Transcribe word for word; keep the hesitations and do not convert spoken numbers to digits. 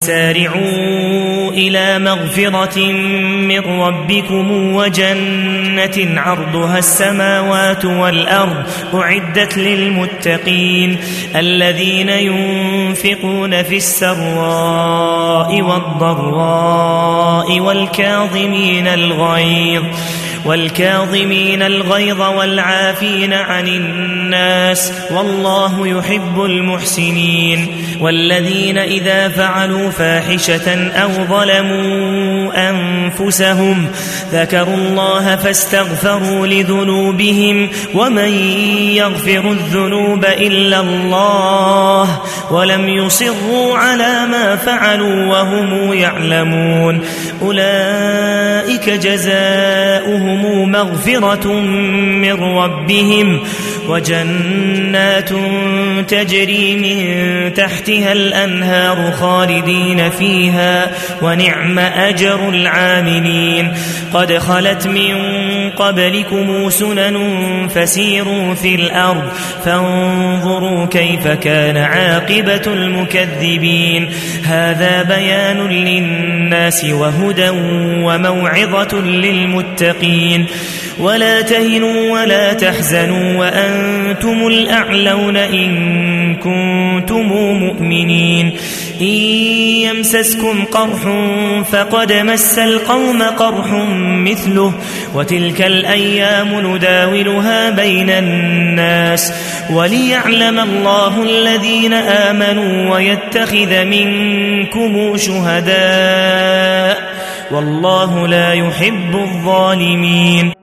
سارعوا إلى مغفرة من ربكم وجنة عرضها السماوات والأرض أعدت للمتقين الذين ينفقون في السراء والضراء والكاظمين الغيظ والكاظمين الغيظ والعافين عن الناس والله يحب المحسنين والذين إذا فعلوا فاحشة أو ظلموا أنفسهم ذكروا الله فاستغفروا لذنوبهم ومن يغفر الذنوب إلا الله ولم يصروا على ما فعلوا وهم يعلمون أولئك جزاؤهم مغفرة من ربهم وجنات تجري من تحتها الأنهار خالدين فيها ونعم أجر العاملين قد خلت من قبلكم سنن فسيروا في الأرض فانظروا كيف كان عاقبة المكذبين هذا بيان للناس وهدى وموعظة للمتقين ولا تهنوا ولا تحزنوا وأنتم الأعلون إن كنتم مؤمنين إن يمسسكم قرح فقد مس القوم قرح مثله وتلك الأيام نداولها بين الناس وليعلم الله الذين آمنوا ويتخذ منكم شهداء والله لا يحب الظالمين